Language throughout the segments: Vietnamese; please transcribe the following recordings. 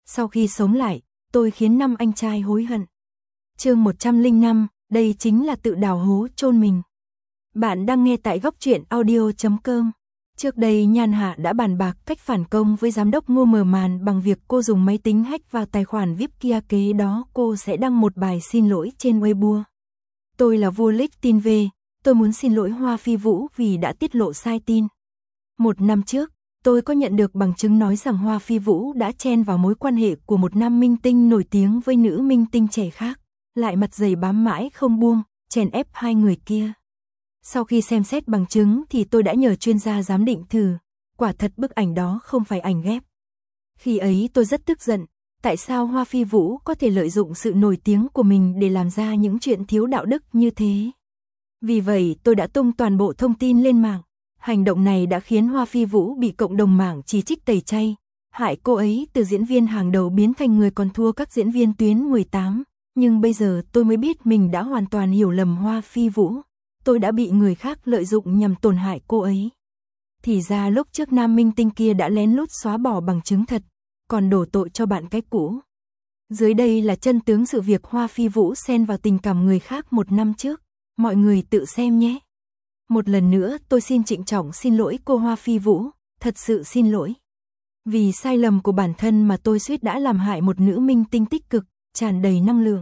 Sau khi sống lại, tôi khiến 5 anh trai hối hận. Chương 105, đây chính là tự đào hố chôn mình. Bạn đang nghe tại góc truyện audio.com. Trước đây Nhan Hạ đã bàn bạc cách phản công với giám đốc Ngô Mở Màn bằng việc cô dùng máy tính hack vào tài khoản VIP kia, kế đó cô sẽ đăng một bài xin lỗi trên Weibo. Tôi là vua leak tin về, tôi muốn xin lỗi Hoa Phi Vũ vì đã tiết lộ sai tin. 1 năm trước, tôi có nhận được bằng chứng nói rằng Hoa Phi Vũ đã chen vào mối quan hệ của một nam minh tinh nổi tiếng với nữ minh tinh trẻ khác, lại mặt dày bám mãi không buông, chèn ép hai người kia. Sau khi xem xét bằng chứng thì tôi đã nhờ chuyên gia giám định thử, quả thật bức ảnh đó không phải ảnh ghép. Khi ấy tôi rất tức giận, tại sao Hoa Phi Vũ có thể lợi dụng sự nổi tiếng của mình để làm ra những chuyện thiếu đạo đức như thế. Vì vậy tôi đã tung toàn bộ thông tin lên mạng. Hành động này đã khiến Hoa Phi Vũ bị cộng đồng mạng chỉ trích tẩy chay, hại cô ấy từ diễn viên hàng đầu biến thành người còn thua các diễn viên tuyến 18. Nhưng bây giờ tôi mới biết mình đã hoàn toàn hiểu lầm Hoa Phi Vũ. Tôi đã bị người khác lợi dụng nhằm tổn hại cô ấy. Thì ra lúc trước nam minh tinh kia đã lén lút xóa bỏ bằng chứng thật, còn đổ tội cho bạn cái cũ. Dưới đây là chân tướng sự việc Hoa Phi Vũ xen vào tình cảm người khác 1 năm trước. Mọi người tự xem nhé. Một lần nữa tôi xin trịnh trọng xin lỗi cô Hoa Phi Vũ, thật sự xin lỗi. Vì sai lầm của bản thân mà tôi suýt đã làm hại một nữ minh tinh tích cực, tràn đầy năng lượng.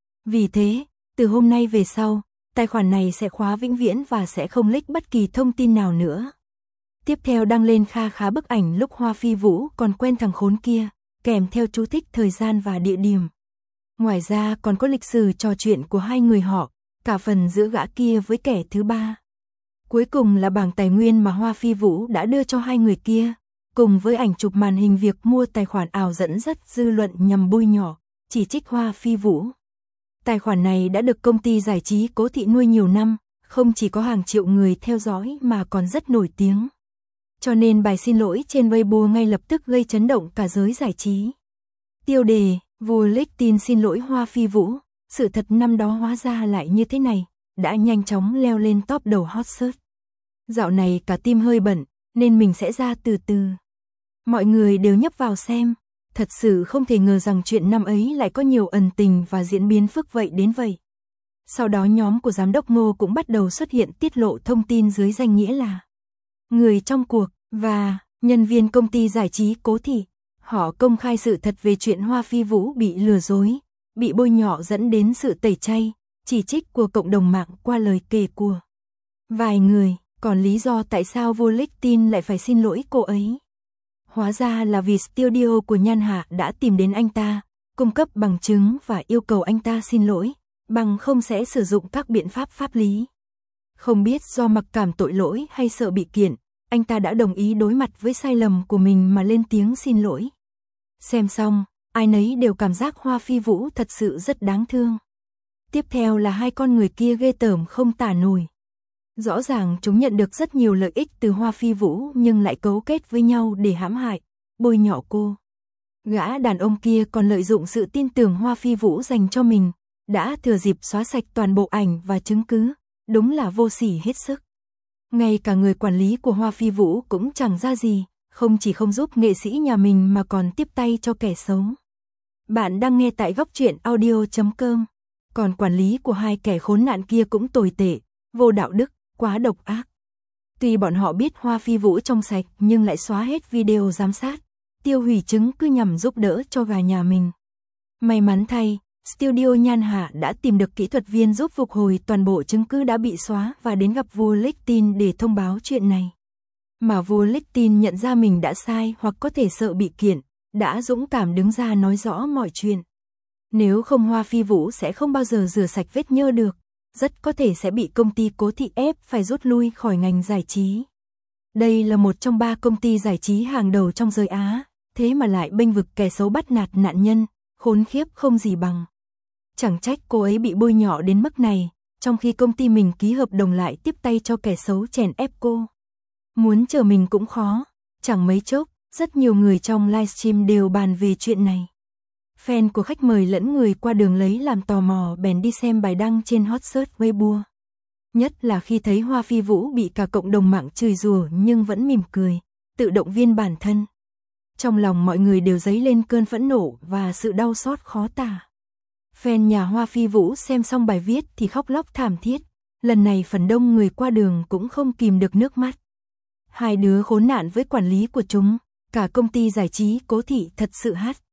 Vì thế, từ hôm nay về sau, tài khoản này sẽ khóa vĩnh viễn và sẽ không leak bất kỳ thông tin nào nữa. Tiếp theo đăng lên kha khá bức ảnh lúc Hoa Phi Vũ còn quen thằng khốn kia, kèm theo chú thích thời gian và địa điểm. Ngoài ra còn có lịch sử trò chuyện của hai người họ, cả phần giữa gã kia với kẻ thứ ba. Cuối cùng là bảng tài nguyên mà Hoa Phi Vũ đã đưa cho hai người kia, cùng với ảnh chụp màn hình việc mua tài khoản ảo dẫn dắt dư luận nhằm bôi nhọ, chỉ trích Hoa Phi Vũ. Tài khoản này đã được công ty giải trí Cố Thị nuôi nhiều năm, không chỉ có hàng triệu người theo dõi mà còn rất nổi tiếng. Cho nên bài xin lỗi trên Weibo ngay lập tức gây chấn động cả giới giải trí. Tiêu đề, vua leak tin xin lỗi Hoa Phi Vũ, sự thật năm đó hóa ra lại như thế này, đã nhanh chóng leo lên top đầu hot search. Dạo này cả team hơi bận, nên mình sẽ ra từ từ. Mọi người đều nhấp vào xem, thật sự không thể ngờ rằng chuyện năm ấy lại có nhiều ẩn tình và diễn biến phức vậy đến vậy. Sau đó nhóm của giám đốc Ngô cũng bắt đầu xuất hiện tiết lộ thông tin dưới danh nghĩa là người trong cuộc và nhân viên công ty giải trí Cố Thị. Họ công khai sự thật về chuyện Hoa Phi Vũ bị lừa dối, bị bôi nhọ dẫn đến sự tẩy chay, chỉ trích của cộng đồng mạng qua lời kể của vài người. Còn lý do tại sao vua leak tin lại phải xin lỗi cô ấy? Hóa ra là vì studio của Nhan Hạ đã tìm đến anh ta, cung cấp bằng chứng và yêu cầu anh ta xin lỗi, bằng không sẽ sử dụng các biện pháp pháp lý. Không biết do mặc cảm tội lỗi hay sợ bị kiện, anh ta đã đồng ý đối mặt với sai lầm của mình mà lên tiếng xin lỗi. Xem xong, ai nấy đều cảm giác Hoa Phi Vũ thật sự rất đáng thương. Tiếp theo là hai con người kia ghê tởm không tả nổi. Rõ ràng chúng nhận được rất nhiều lợi ích từ Hoa Phi Vũ nhưng lại cấu kết với nhau để hãm hại, bôi nhọ cô. Gã đàn ông kia còn lợi dụng sự tin tưởng Hoa Phi Vũ dành cho mình, đã thừa dịp xóa sạch toàn bộ ảnh và chứng cứ, đúng là vô sỉ hết sức. Ngay cả người quản lý của Hoa Phi Vũ cũng chẳng ra gì, không chỉ không giúp nghệ sĩ nhà mình mà còn tiếp tay cho kẻ xấu. Bạn đang nghe tại góc truyện audio.com. Còn quản lý của hai kẻ khốn nạn kia cũng tồi tệ, vô đạo đức, quá độc ác. Tuy bọn họ biết Hoa Phi Vũ trong sạch nhưng lại xóa hết video giám sát, tiêu hủy chứng cứ nhằm giúp đỡ cho gà nhà mình. May mắn thay, studio Nhan Hạ đã tìm được kỹ thuật viên giúp phục hồi toàn bộ chứng cứ đã bị xóa và đến gặp vua leak tin để thông báo chuyện này. Mà vua leak tin nhận ra mình đã sai hoặc có thể sợ bị kiện, đã dũng cảm đứng ra nói rõ mọi chuyện. Nếu không Hoa Phi Vũ sẽ không bao giờ rửa sạch vết nhơ được, rất có thể sẽ bị công ty Cố Thị ép phải rút lui khỏi ngành giải trí. Đây là một trong 3 công ty giải trí hàng đầu trong giới Á, thế mà lại bênh vực kẻ xấu bắt nạt nạn nhân, khốn khiếp không gì bằng. Chẳng trách cô ấy bị bôi nhọ đến mức này, trong khi công ty mình ký hợp đồng lại tiếp tay cho kẻ xấu chèn ép cô. Muốn chờ mình cũng khó, chẳng mấy chốc, rất nhiều người trong livestream đều bàn về chuyện này. Fan của khách mời lẫn người qua đường lấy làm tò mò bèn đi xem bài đăng trên hot search Weibo. Nhất là khi thấy Hoa Phi Vũ bị cả cộng đồng mạng chửi rủa nhưng vẫn mỉm cười, tự động viên bản thân. Trong lòng mọi người đều dấy lên cơn phẫn nộ và sự đau xót khó tả. Fan nhà Hoa Phi Vũ xem xong bài viết thì khóc lóc thảm thiết. Lần này phần đông người qua đường cũng không kìm được nước mắt. Hai đứa khốn nạn với quản lý của chúng, cả công ty giải trí Cố Thị thật sự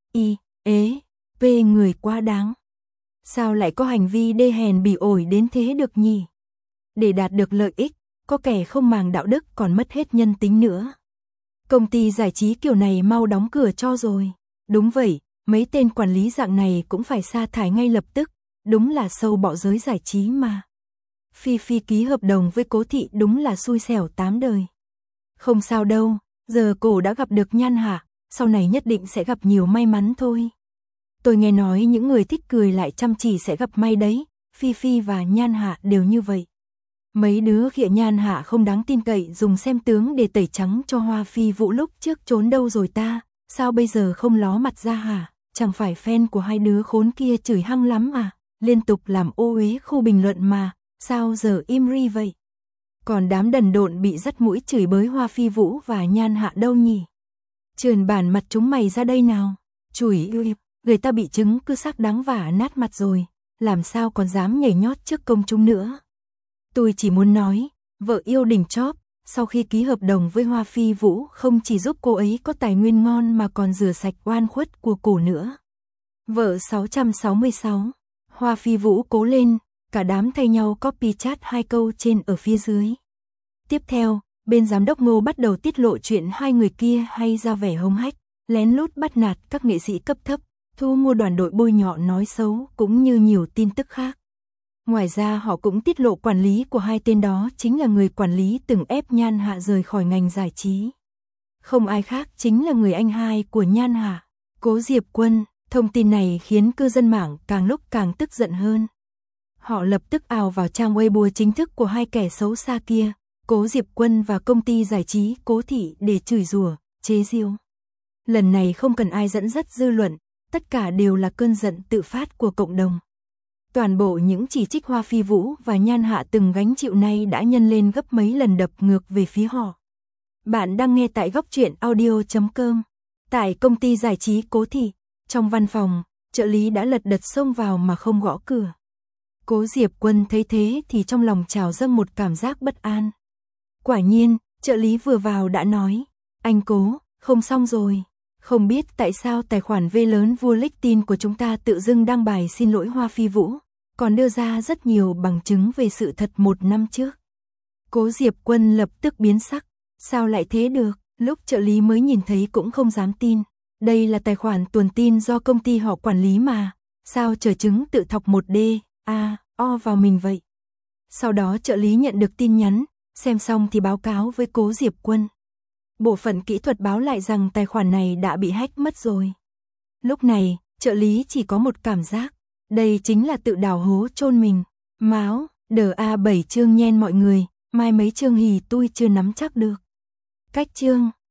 p người quá đáng. Sao lại có hành vi đê hèn bỉ ổi đến thế được nhỉ? Để đạt được lợi ích, có kẻ không màng đạo đức còn mất hết nhân tính nữa. Công ty giải trí kiểu này mau đóng cửa cho rồi. Đúng vậy, mấy tên quản lý dạng này cũng phải sa thải ngay lập tức, đúng là sâu bọ giới giải trí mà. Phi Phi ký hợp đồng với Cố Thị đúng là xui xẻo 8 đời. Không sao đâu, giờ cô đã gặp được Nhan Hạ, sau này nhất định sẽ gặp nhiều may mắn thôi. Tôi nghe nói những người thích cười lại chăm chỉ sẽ gặp may đấy, Phi Phi và Nhan Hạ đều như vậy. Mấy đứa khịa Nhan Hạ không đáng tin cậy dùng xem tướng để tẩy trắng cho Hoa Phi Vũ lúc trước trốn đâu rồi ta, sao bây giờ không ló mặt ra hả? Chẳng phải fan của hai đứa khốn kia chửi hăng lắm à, liên tục làm ô uế khu bình luận mà, sao giờ im ri vậy? Còn đám đần độn bị dắt mũi chửi bới Hoa Phi Vũ và Nhan Hạ đâu nhỉ? Trườn bản mặt chúng mày ra đây nào. Chửi người ta bị chứng cứ xác đáng vả nát mặt rồi, làm sao còn dám nhảy nhót trước công chúng nữa. Tôi chỉ muốn nói, vợ yêu đỉnh chóp, sau khi ký hợp đồng với Hoa Phi Vũ không chỉ giúp cô ấy có tài nguyên ngon mà còn rửa sạch oan khuất của cổ nữa. Vợ 666, Hoa Phi Vũ cố lên, cả đám thay nhau copy chat 2 câu trên ở phía dưới. Tiếp theo, bên giám đốc Ngô bắt đầu tiết lộ chuyện hai người kia hay ra vẻ hống hách, lén lút bắt nạt các nghệ sĩ cấp thấp, thu mua đoàn đội bôi nhọ nói xấu cũng như nhiều tin tức khác. Ngoài ra họ cũng tiết lộ quản lý của hai tên đó chính là người quản lý từng ép Nhan Hạ rời khỏi ngành giải trí. Không ai khác chính là người anh hai của Nhan Hạ, Cố Diệp Quân. Thông tin này khiến cư dân mạng càng lúc càng tức giận hơn. Họ lập tức ào vào trang Weibo chính thức của hai kẻ xấu xa kia, Cố Diệp Quân và công ty giải trí Cố Thị để chửi rủa, chế giễu. Lần này không cần ai dẫn dắt dư luận, tất cả đều là cơn giận tự phát của cộng đồng. Toàn bộ những chỉ trích Hoa Phi Vũ và Nhan Hạ từng gánh chịu nay đã nhân lên gấp mấy lần đập ngược về phía họ. Bạn đang nghe tại Góc Truyện Audio.com. Tại công ty giải trí Cố Thị, trong văn phòng, trợ lý đã lật đật xông vào mà không gõ cửa. Cố Diệp Quân thấy thế thì trong lòng trào dâng một cảm giác bất an. Quả nhiên, trợ lý vừa vào đã nói, anh Cố, không xong rồi. Không biết tại sao tài khoản V lớn vua lích tin của chúng ta tự dưng đăng bài xin lỗi Hoa Phi Vũ, còn đưa ra rất nhiều bằng chứng về sự thật 1 năm trước. Cố Diệp Quân lập tức biến sắc, sao lại thế được, lúc trợ lý mới nhìn thấy cũng không dám tin. Đây là tài khoản tuồn tin do công ty họ quản lý mà, sao trở chứng tự thọc 1D, O vào mình vậy. Sau đó trợ lý nhận được tin nhắn, xem xong thì báo cáo với Cố Diệp Quân. Bộ phận kỹ thuật báo lại rằng tài khoản này đã bị hack mất rồi. Lúc này, trợ lý chỉ có một cảm giác, đây chính là tự đào hố chôn mình. Máu, đờ A7 chương nhen mọi người, mai mấy chương hì tôi chưa nắm chắc được. Cách chương